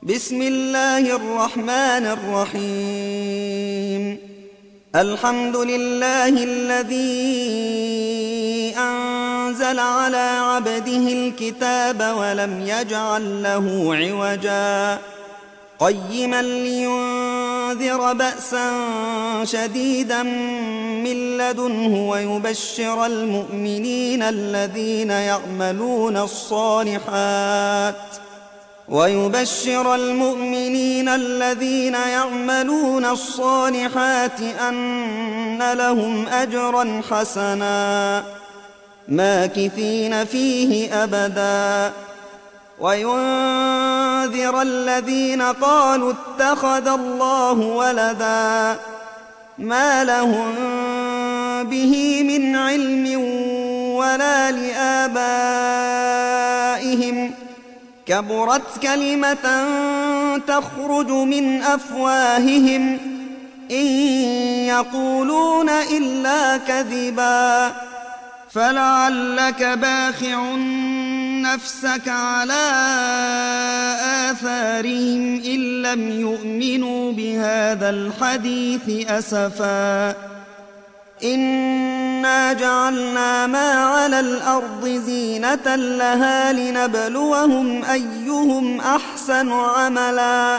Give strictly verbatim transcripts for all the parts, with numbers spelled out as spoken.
بسم الله الرحمن الرحيم. الحمد لله الذي أنزل على عبده الكتاب ولم يجعل له عوجا قيما لينذر بأسا شديدا من لدنه ويبشر المؤمنين الذين يعملون الصالحات ويبشر المؤمنين الذين يعملون الصالحات أن لهم أجرا حسنا ماكثين فيه أبدا وينذر الذين قالوا اتخذ الله ولدا ما لهم به من علم ولا لآبائهم كبرت كلمة تخرج من أفواههم إن يقولون إلا كذبا فلعلك باخع نفسك على آثارهم إن لم يؤمنوا بهذا الحديث أسفا إنا جعلنا ما على الأرض زينة لها لنبلوهم أيهم أحسن عملا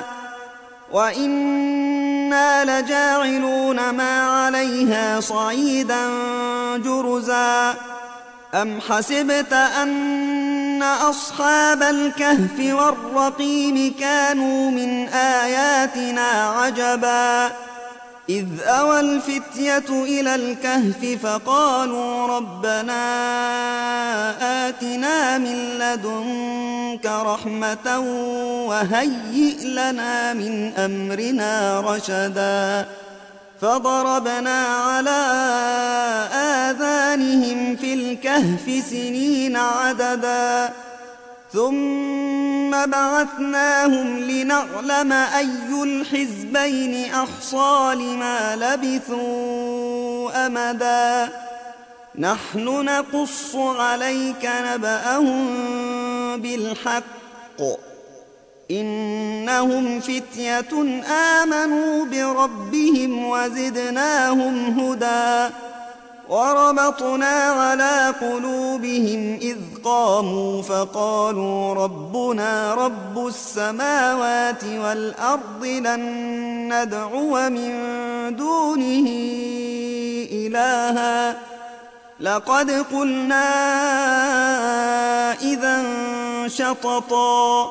وإنا لجاعلون ما عليها صعيدا جرزا أم حسبت أن أصحاب الكهف والرقيم كانوا من آياتنا عجبا إذ أوى الفتية إلى الكهف فقالوا ربنا آتنا من لدنك رحمة وهيئ لنا من أمرنا رشدا فضربنا على آذانهم في الكهف سنين عددا ثم بعثناهم لنعلم أي الحزبين أحصى لما لبثوا أمدا نحن نقص عليك نبأهم بالحق إنهم فتية آمنوا بربهم وزدناهم هدى وربطنا على قلوبهم إذ قاموا فقالوا ربنا رب السماوات والأرض لن ندعو من دونه إلها لقد قلنا إذا شططا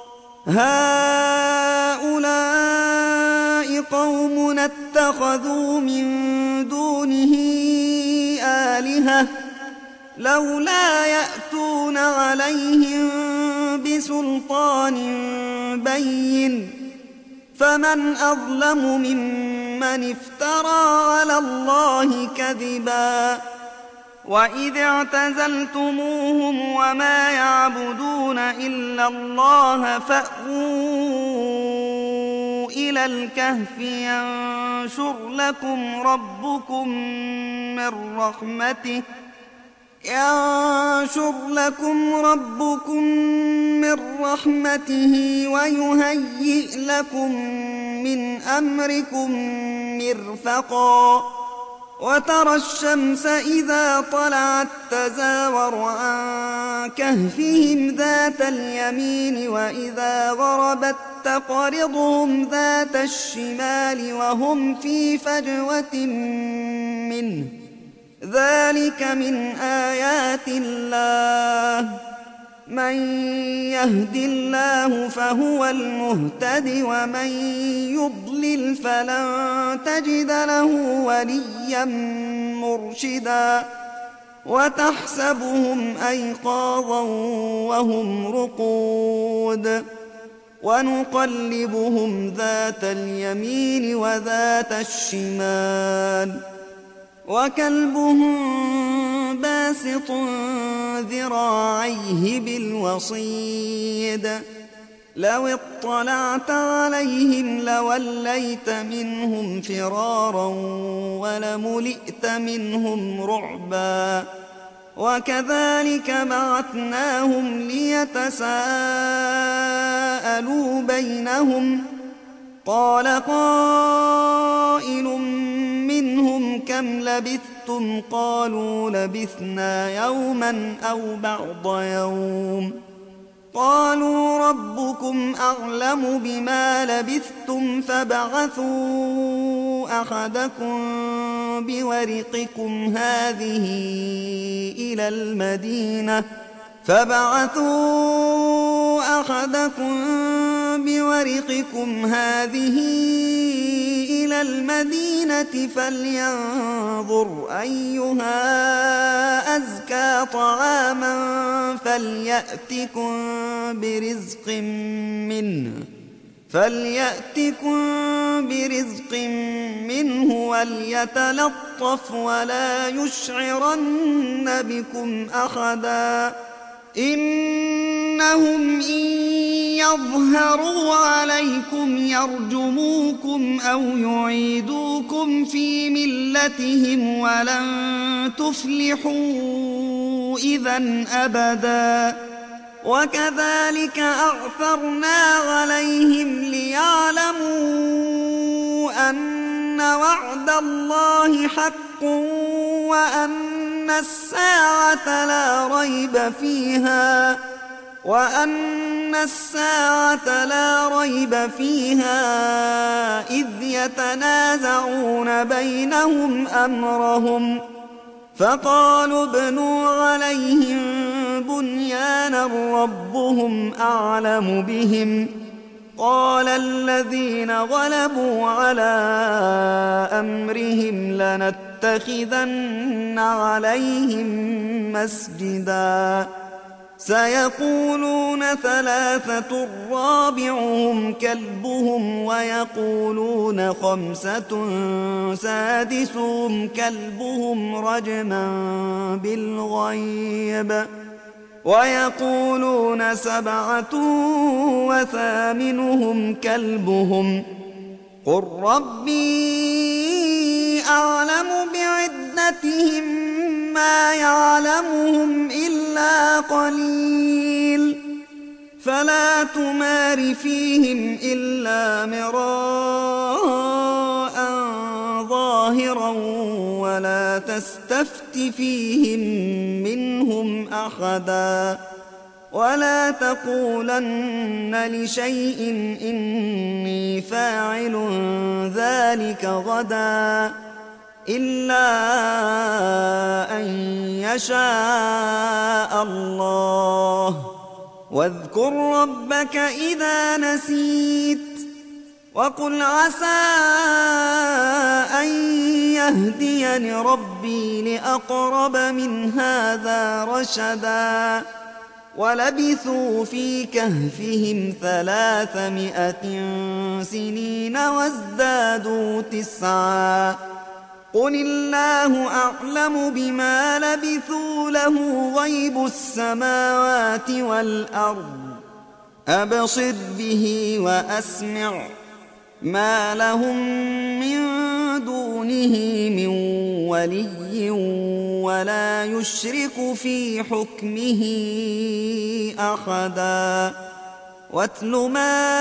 هؤلاء قومنا اتخذوا من دونه آلهة لولا يأتون عليهم بسلطان بين فمن أظلم ممن افترى على الله كذبا وإذ اعتزلتموهم وما يعبدون إلا الله فأووا إلى الكهف ينشر لكم ربكم من رحمته ينشر لكم ربكم من رحمته ويهيئ لكم من أمركم مرفقا وترى الشمس إذا طلعت تزاور عن كهفهم ذات اليمين وإذا غربت تقرضهم ذات الشمال وهم في فجوة منه ذلك من آيات الله من يهد الله فهو المهتد ومن يضلل فلن تجد له وليا مرشدا وتحسبهم أيقاظا وهم رقود ونقلبهم ذات اليمين وذات الشمال وكلبهم باسط ذراعيه بالوصيد لو اطلعت عليهم لوليت منهم فرارا ولملئت منهم رعبا وكذلك بعثناهم ليتساءلوا بينهم قال قائل منهم كم لبثتم قالوا لبثنا يوما أو بعض يوم قالوا ربكم أعلم بما لبثتم فابعثوا أحدكم بورقكم هذه إلى المدينة فابعثوا أحدكم بورقكم هذه إلى المدينة فلينظر أيها أزكى طعاما فليأتكم برزق منه فليأتكم برزق منه وليتلطف ولا يشعرن بكم أحدا إنهم إن يظهروا عليكم يرجموكم أو يعيدوكم في ملتهم ولن تفلحوا إذا أبدا وكذلك أعثرنا عليهم ليعلموا أن وعد الله حق وأن الساعة لا ريب فيها وأن الساعة لا ريب فيها إذ يتنازعون بينهم أمرهم فقالوا ابنوا عليهم بنيانا ربهم أعلم بهم قال الذين غلبوا على أمرهم لنتخذن عليهم مسجدا سيقولون ثلاثة رابعهم كلبهم ويقولون خمسة سادسهم كلبهم رجما بالغيب ويقولون سبعة وثامنهم كلبهم قل ربي أعلم بعدتهم ما يعلمهم إلا قليل فلا تمار فيهم إلا مراء ظاهرا ولا تستفت فيهم منهم أحدا ولا تقولن لشيء إني فاعل ذلك غدا إلا أن يشاء الله واذكر ربك إذا نسيت وقل عسى أن يهديني ربي لأقرب من هذا رشدا ولبثوا في كهفهم ثلاثمائة سنين وازدادوا تسعا قل الله أعلم بما لبثوا له غيب السماوات والأرض أبصر به وأسمع ما لهم من دونه من ولي ولا يشرك في حكمه أحدا واتل ما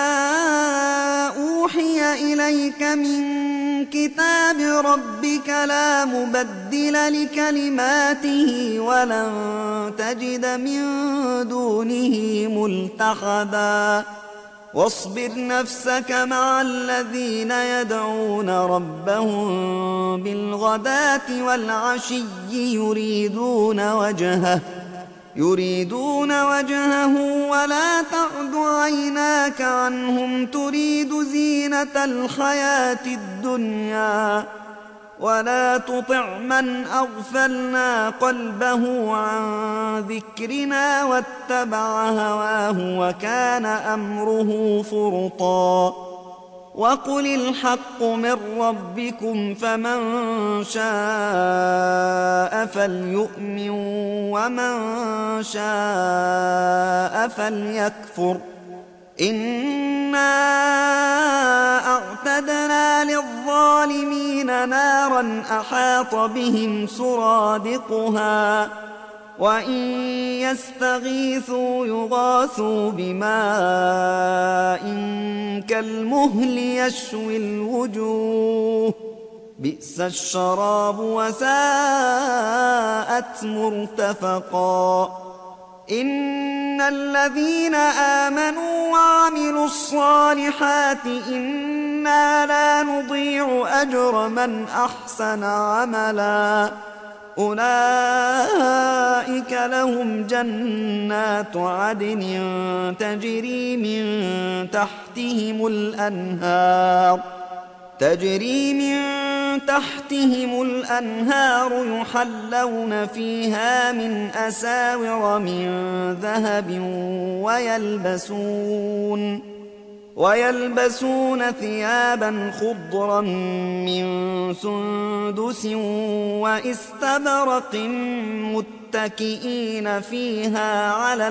أوحي إليك من كتاب ربك لا مبدل لكلماته ولن تجد من دونه ملتحدا واصبر نفسك مع الذين يدعون ربهم بالغداة والعشي يريدون وجهه يريدون وجهه ولا تعد عيناك عنهم تريد زينة الحياة الدنيا ولا تطع من أغفلنا قلبه عن ذكرنا واتبع هواه وكان أمره فرطا وقل الحق من ربكم فمن شاء فليؤمن ومن شاء فليكفر إنا أعتدنا للظالمين للظالمين نارا أحاط بهم سرادقها وإن يستغيثوا يغاثوا بماء كالمهل يشوي الوجوه بئس الشراب وساءت مرتفقا إن الذين آمنوا وعملوا الصالحات إنا لا نضيع أجر من أحسن عملا أولئك لهم جنات عدن تجري من تحتهم الأنهار تجري من تحتهم الأنهار يحلون فيها من أساور من ذهب ويلبسون ويلبسون ثيابا خضرا من سندس واستبرق متكئين فيها على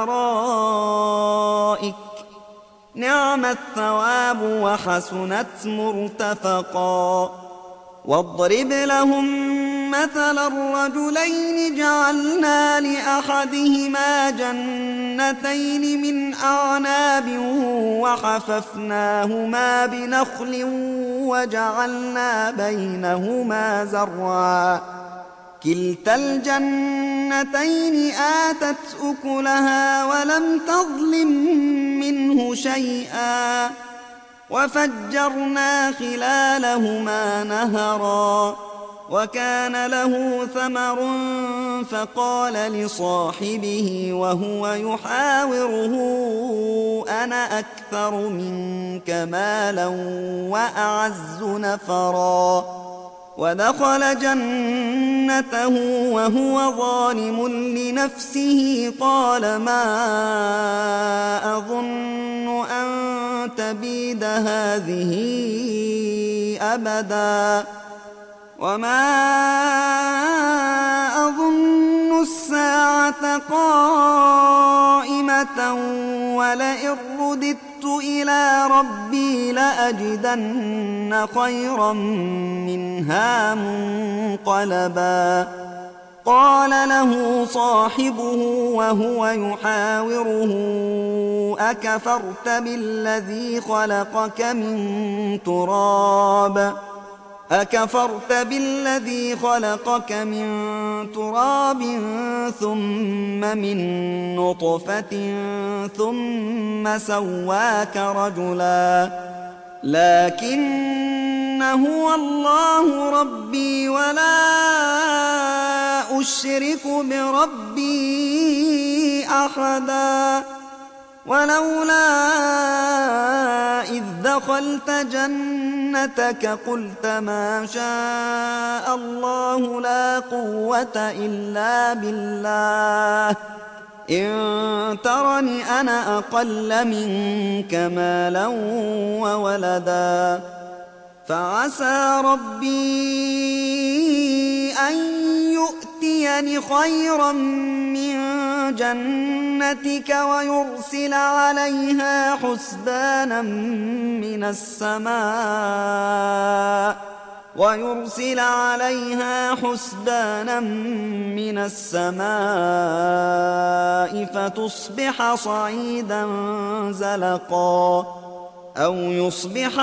الأرائك نعم الثواب وحسنت مرتفقا واضرب لهم مثل الرجلين جعلنا لأحدهما جنتين من أعناب وحففناهما بنخل وجعلنا بينهما زرعا كلتا الجنتين آتت أكلها ولم تظلم منه شيئا وفجرنا خلالهما نهرا وكان له ثمر فقال لصاحبه وهو يحاوره أنا أكثر منك مالا وأعز نفرا ودخل جنته وهو ظالم لنفسه قال ما أظن أن تبيد هذه أبدا وما أظن الساعة قائمة ولئن رددت إلى ربي لأجدن خيرا منها منقلبا قال له صاحبه وهو يحاوره أكفرت بالذي خلقك من تراب أكفرت بالذي خلقك من تراب ثم من نطفة ثم سواك رجلا لكن هو الله ربي ولا أشرك بربي أحدا ولولا إذ دخلت جنتك قلت ما شاء الله لا قوة إلا بالله إن ترني أنا أقل منك مالا وولدا فعسى ربي أن يؤتيني خيرا من جنتك ويرسل عليها حسبانا من السماء ويرسل عليها حسبانا من السماء فتصبح صعيدا زلقا أو يصبح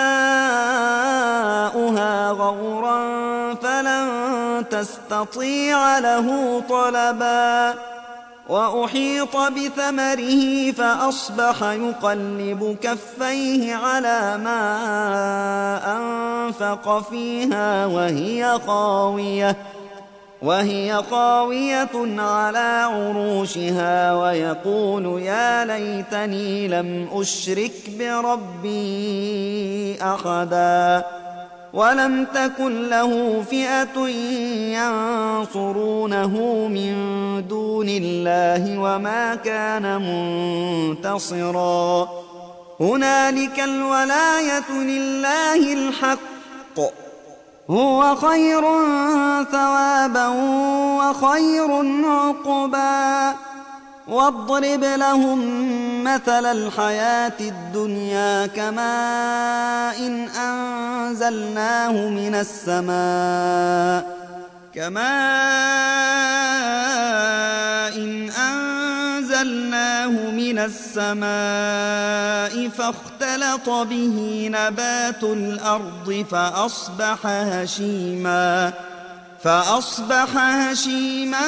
ماؤها غورا فلن تستطيع له طلبا وأحيط بثمره فأصبح يقلب كفيه على ما أنفق فيها وهي خاوية وهي خاوية على عروشها ويقول يا ليتني لم أشرك بربي أحدا ولم تكن له فئة ينصرونه من دون الله وما كان منتصرا هنالك الولاية لله الحق هو خير ثوابا وخير عقبا واضرب لهم مثل الحياة الدنيا كماء إن أنزلناه من السماء كماء إن أنزلناه من السماء فاختلط به نبات الأرض فأصبح هشيما فأصبح هشيما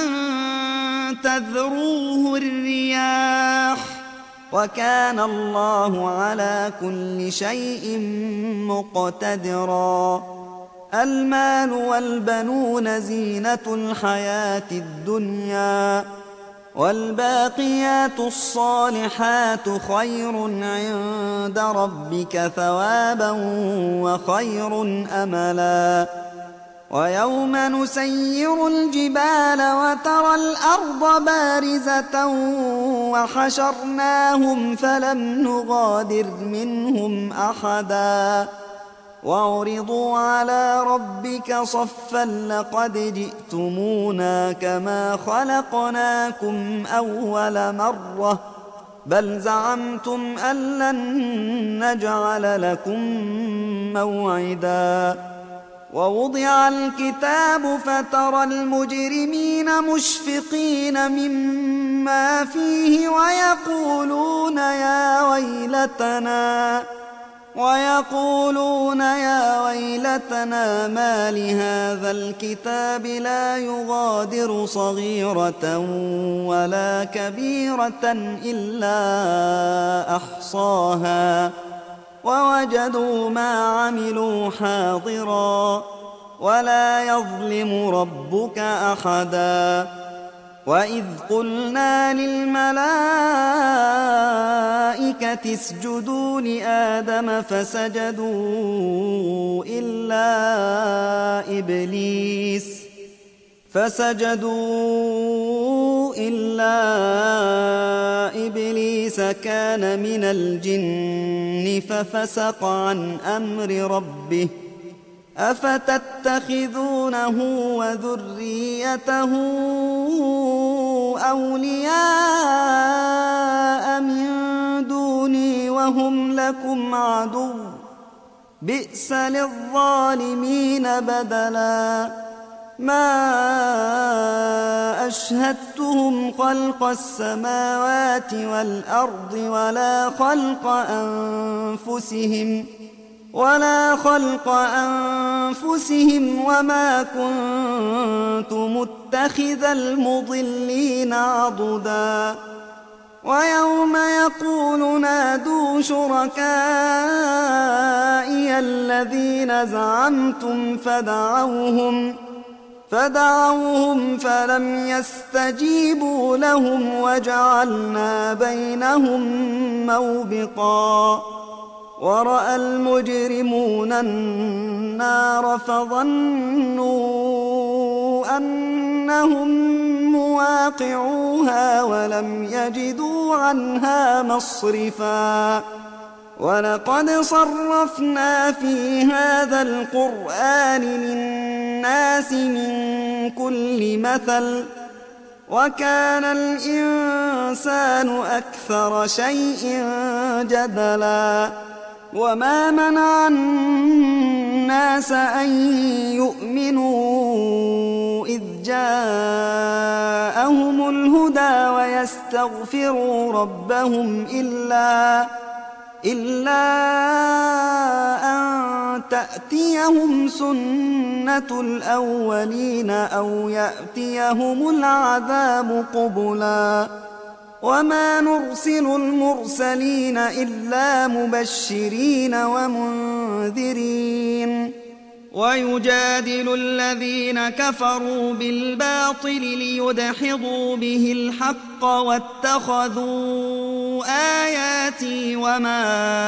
تذروه الرياح وكان الله على كل شيء مقتدرا. المال والبنون زينة الحياة الدنيا والباقيات الصالحات خير عند ربك ثوابا وخير أملا. ويوم نسير الجبال وترى الأرض بارزة وحشرناهم فلم نغادر منهم أحدا وعرضوا على ربك صفا لقد جئتمونا كما خلقناكم أول مرة بل زعمتم أن لن نجعل لكم موعدا. ووضع الكتاب فترى المجرمين مشفقين مما فيه ويقولون يا ويلتنا ويقولون يا ويلتنا ما لهذا الكتاب لا يغادر صغيرة ولا كبيرة إلا أحصاها ووجدوا ما عملوا حاضرا ولا يظلم ربك أحدا. وإذ قلنا للملائكة اسجدوا لآدم فسجدوا إلا إبليس فسجدوا إلا إبليس كان من الجن ففسق عن أمر ربه أفتتخذونه وذريته أولياء من دوني وهم لكم عدو بئس للظالمين بدلا. ما أشهدتهم خلق السماوات والأرض ولا خلق أنفسهم ولا خلق أنفسهم وما كنت متخذ المضلين عضدا. ويوم يقول نادوا شركائي الذين زعمتم فدعوهم فدعوهم فلم يستجيبوا لهم وجعلنا بينهم موبقا. ورأى المجرمون النار فظنوا أنهم مواقعوها ولم يجدوا عنها مصرفا. ولقد صرفنا في هذا القرآن للناس من كل مثل وكان الإنسان أكثر شيء جدلا. وما منع الناس أن يؤمنوا إذ جاءهم الهدى ويستغفروا ربهم إلا إلا أن تأتيهم سنة الأولين أو يأتيهم العذاب قبلا. وما نرسل المرسلين إلا مبشرين ومنذرين. ويجادل الذين كفروا بالباطل ليدحضوا به الحق واتخذوا آياتي وما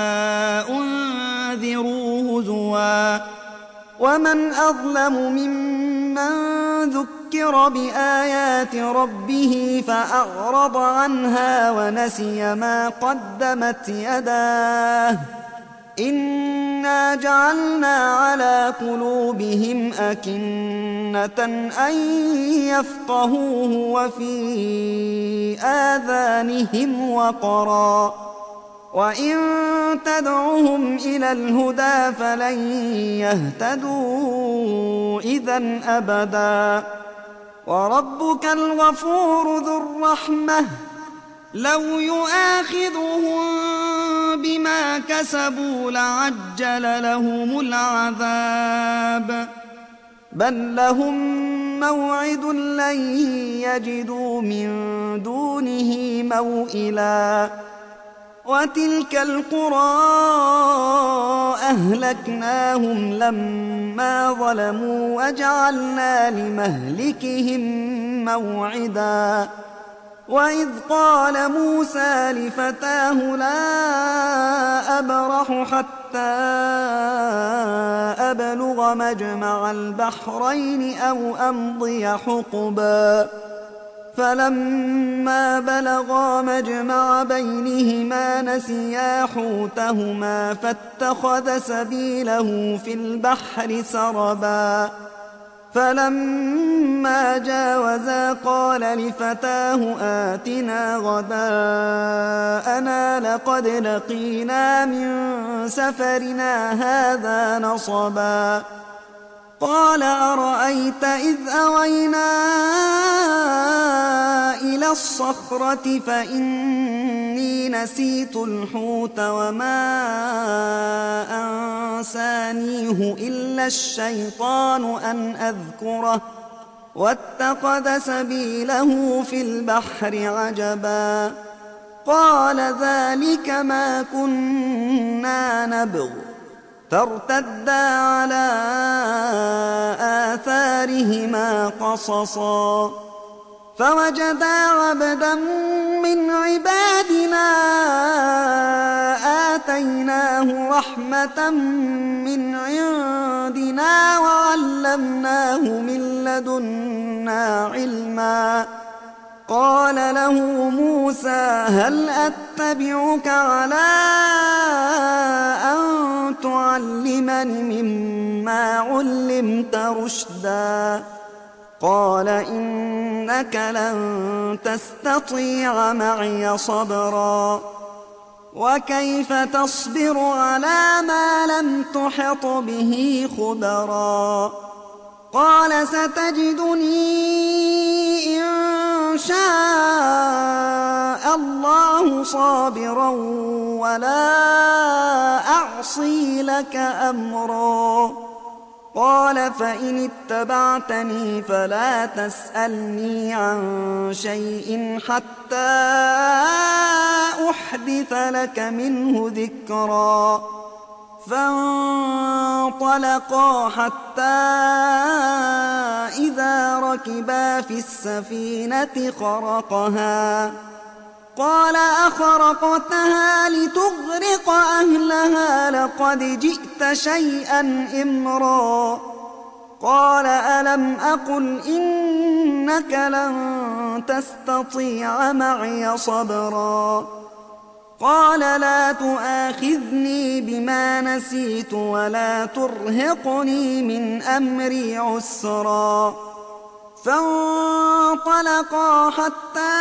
أنذروا هزوا. ومن أظلم ممن ذكر بآيات ربه فأعرض عنها ونسي ما قدمت يداه إن إنا جعلنا على قلوبهم أكنة أن يفقهوه وفي آذانهم وقرا وإن تدعهم إلى الهدى فلن يهتدوا إذن أبدا وربك الغفور ذو الرحمة لو يؤاخذهم بما كسبوا لعجل لهم العذاب بل لهم موعد لن يجدوا من دونه موئلا وتلك القرى أهلكناهم لما ظلموا وجعلنا لمهلكهم موعدا وإذ قال موسى لفتاه لا أبرح حتى أبلغ مجمع البحرين أو أمضي حقبا فلما بلغا مجمع بينهما نسيا حوتهما فاتخذ سبيله في البحر سربا فلما جاوزا قال لفتاه آتنا غداءنا لقد لقينا من سفرنا هذا نصبا قال أرأيت إذ أوينا إلى الصخرة فإني نسيت الحوت وما أنسانيه إلا الشيطان أن أذكره واتخذ سبيله في البحر عجبا قال ذلك ما كنا نبغ فارتدا على آثارهما قصصا فوجدا عبدا من عبادنا آتيناه رحمة من عندنا وعلمناه من لدنا علما قال له موسى هل أتبعك على أن تعلمني مما علمت رشدا قال إنك لن تستطيع معي صبرا وكيف تصبر على ما لم تحط به خبرا قال ستجدني إن شاء الله صابرا ولا أعصي لك أمرا قال فإن اتبعتني فلا تسألني عن شيء حتى أحدث لك منه ذكرا فانطلقا حتى إذا ركبا في السفينة خرقها قال أخرقتها لتغرق أهلها لقد جئت شيئا إمرا قال ألم أقل إنك لن تستطيع معي صبرا قال لا تؤاخذني بما نسيت ولا ترهقني من أمري عسرا فانطلقا حتى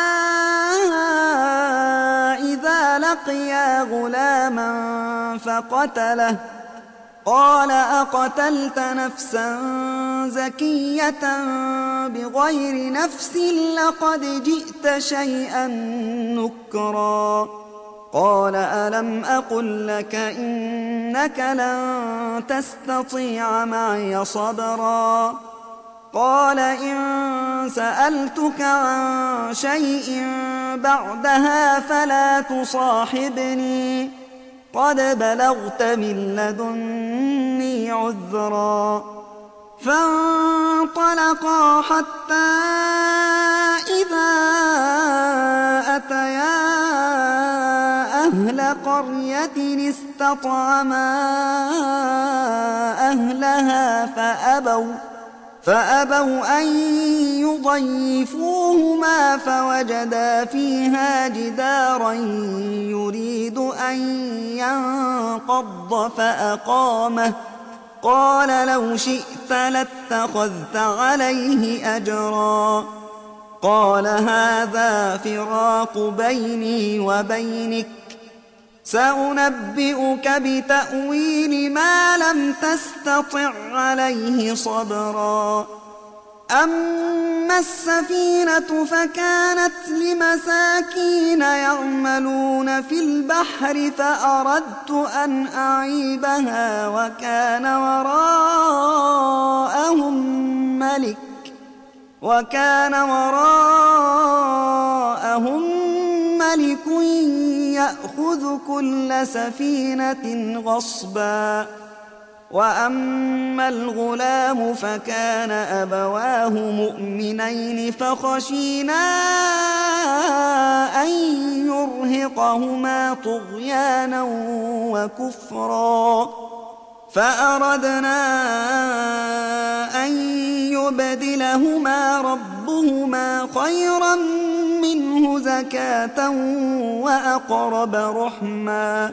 إذا لقيا غلاما فقتله قال أقتلت نفسا زكية بغير نفس لقد جئت شيئا نكرا قال ألم أقل لك إنك لن تستطيع معي صبرا قال إن سألتك عن شيء بعدها فلا تصاحبني قد بلغت من لدني عذرا فانطلقا حتى إذا أتيا أهل قرية استطعما أهلها فأبوا فأبوا أن يضيفوهما فوجدا فيها جدارا يريد أن ينقض فأقامه قال لو شئت لاتخذت عليه أجرا قال هذا فراق بيني وبينك سأنبئك بتأويل ما لم تستطع عليه صبرا أما السفينة فكانت لمساكين يعملون في البحر فأردت أن أعيبها وكان وراءهم ملك وكان وراءهم ملك يأخذ كل سفينة غصبا وأما الغلام فكان أبواه مؤمنين فخشينا أن يرهقهما طغيانا وكفرا فأردنا أن يبدلهما ربهما خيرا منه زكاة وأقرب رحما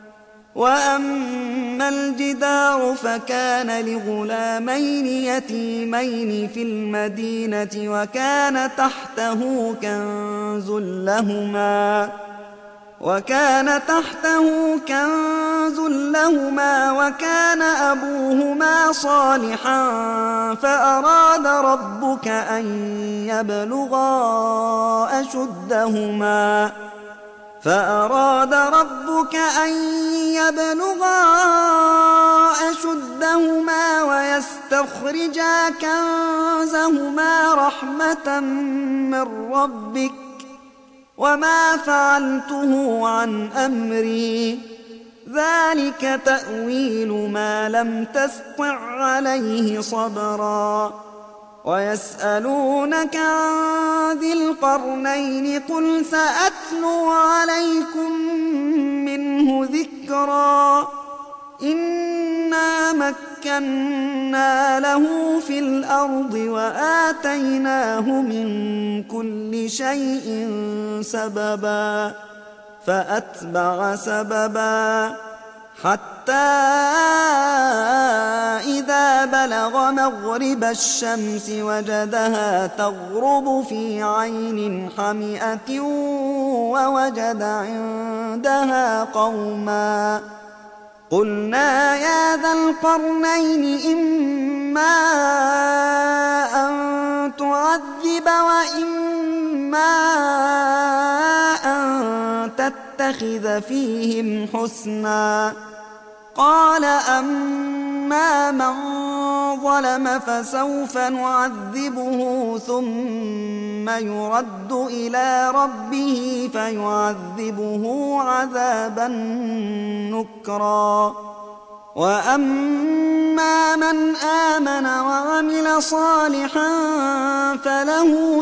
وأما الجدار فكان لغلامين يتيمين في المدينة وكان تحته كنز لهما وكان تحته كنز لهما وكان أبوهما صالحا فأراد ربك أن يبلغا أشدهما فأراد ربك أن يبلغا أشدهما ويستخرجا كنزهما رحمة من ربك وما فعلته عن أمري ذلك تأويل ما لم تسطع عليه صبرا ويسألونك عن ذي القرنين قل سأتلو عليكم منه ذكرا إنا مكنا له في الأرض وآتيناه من كل شيء سببا فأتبع سببا حتى إذا بلغ مغرب الشمس وجدها تغرب في عين حمئة ووجد عندها قوما قلنا يا ذا القرنين إما أن تعذب وإما أن تتخذ فيهم حسنا قال أما من ظلم فسوف نعذبه ثم يرد إلى ربه فيعذبه عذابا نكرا وأما من آمن وعمل صالحا فله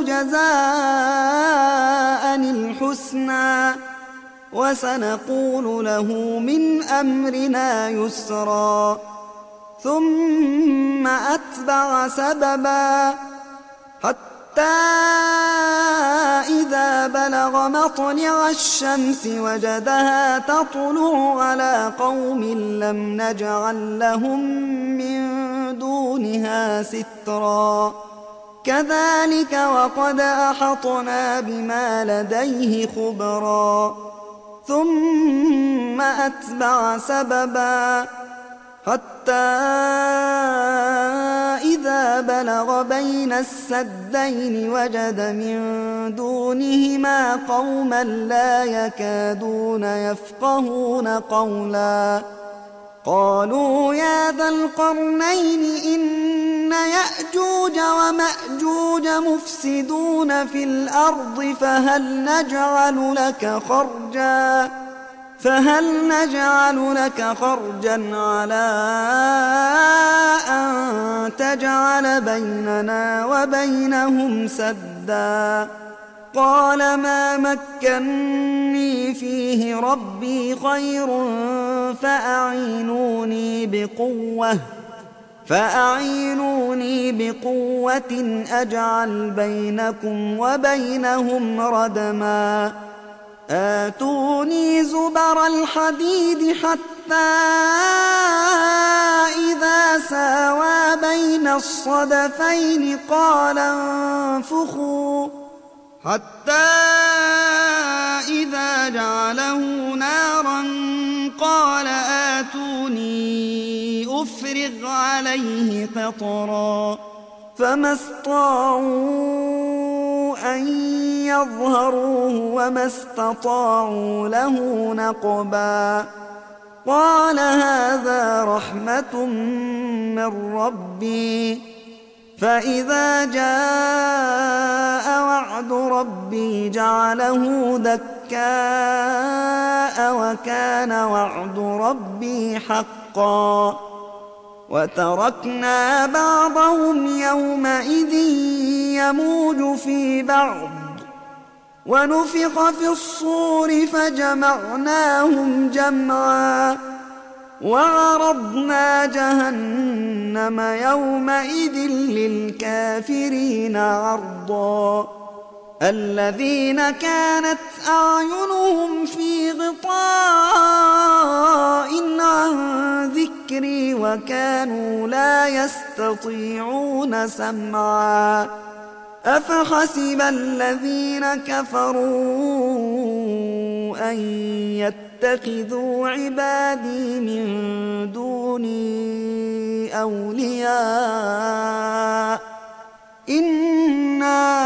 جزاء الحسنى وسنقول له من أمرنا يسرا ثم أتبع سببا حتى إذا بلغ مطلع الشمس وجدها تطلع على قوم لم نجعل لهم من دونها سترا كذلك وقد أحطنا بما لديه خبرا ثم أتبع سببا حتى إذا بلغ بين السدين وجد من دونهما قوما لا يكادون يفقهون قولا قالوا يا ذا القرنين إن يأجوج ومأجوج مفسدون في الأرض فهل نجعل لك خرجا فهل نجعل لك خرجا على أن تجعل بيننا وبينهم سدا قال ما مكني فيه ربي خير فأعينوني بقوة فأعينوني بقوة أجعل بينكم وبينهم ردما آتوني زبر الحديد حتى إذا ساوى بين الصدفين قال انفخوا حتى إذا جعله نارا قال آتوني أفرغ عليه قطرا فما استطاعوا أن يظهروه وما استطاعوا له نقبا قال هذا رحمة من ربي فإذا جاء وعد ربي جعله دكاء وكان وعد ربي حقا وتركنا بعضهم يومئذ يموج في بعض ونفخ في الصور فجمعناهم جمعا وعرضنا جهنم يومئذ للكافرين عرضا الذين كانت أعينهم في غطاء عن ذكري وكانوا لا يستطيعون سمعا أفحسب الذين كفروا أن يتخذوا عبادي من دوني أولياء إنا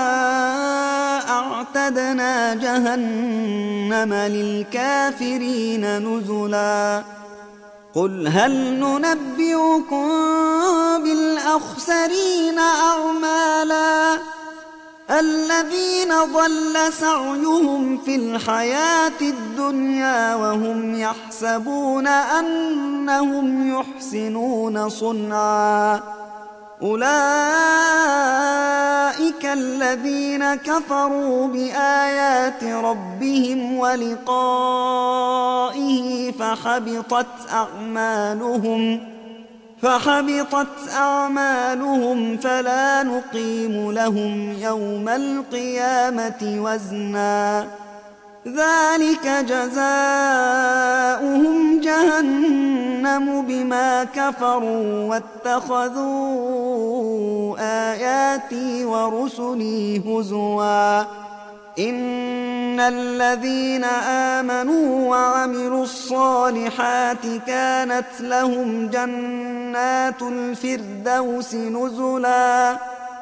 أعتدنا جهنم للكافرين نزلا قل هل ننبئكم بالأخسرين أعمالا الذين ضل سعيهم في الحياة الدنيا وهم يحسبون أنهم يحسنون صنعا أولئك الذين كفروا بآيات ربهم ولقائه فحبطت أعمالهم فحبطت أعمالهم فلا نقيم لهم يوم القيامة وزنا ذلك جزاؤهم جهنم بما كفروا واتخذوا آياتي ورسلي هزوا إن الذين آمنوا وعملوا الصالحات كانت لهم جنات الفردوس نزلا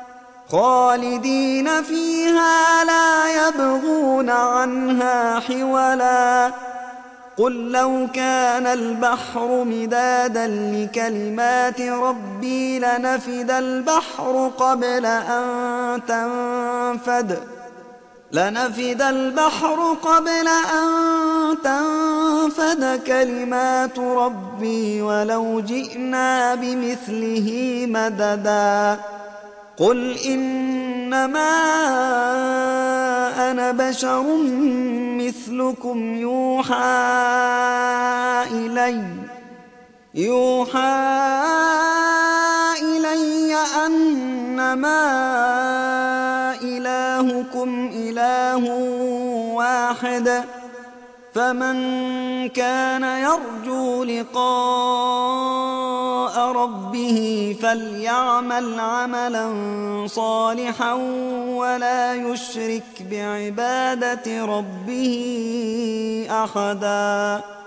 خالدين فيها لا يبغون عنها حولا قل لو كان البحر مدادا لكلمات ربي لنفد البحر قبل أن تنفد لنفد البحر قبل أن تنفد كلمات ربي ولو جئنا بمثله مددا قل إنما أنا بشر مثلكم يوحى إلي يوحى إلي أنما إلهكم إله واحد فمن كان يرجو لقاء ربه فليعمل عملا صالحا ولا يشرك بعبادة ربه أحدا.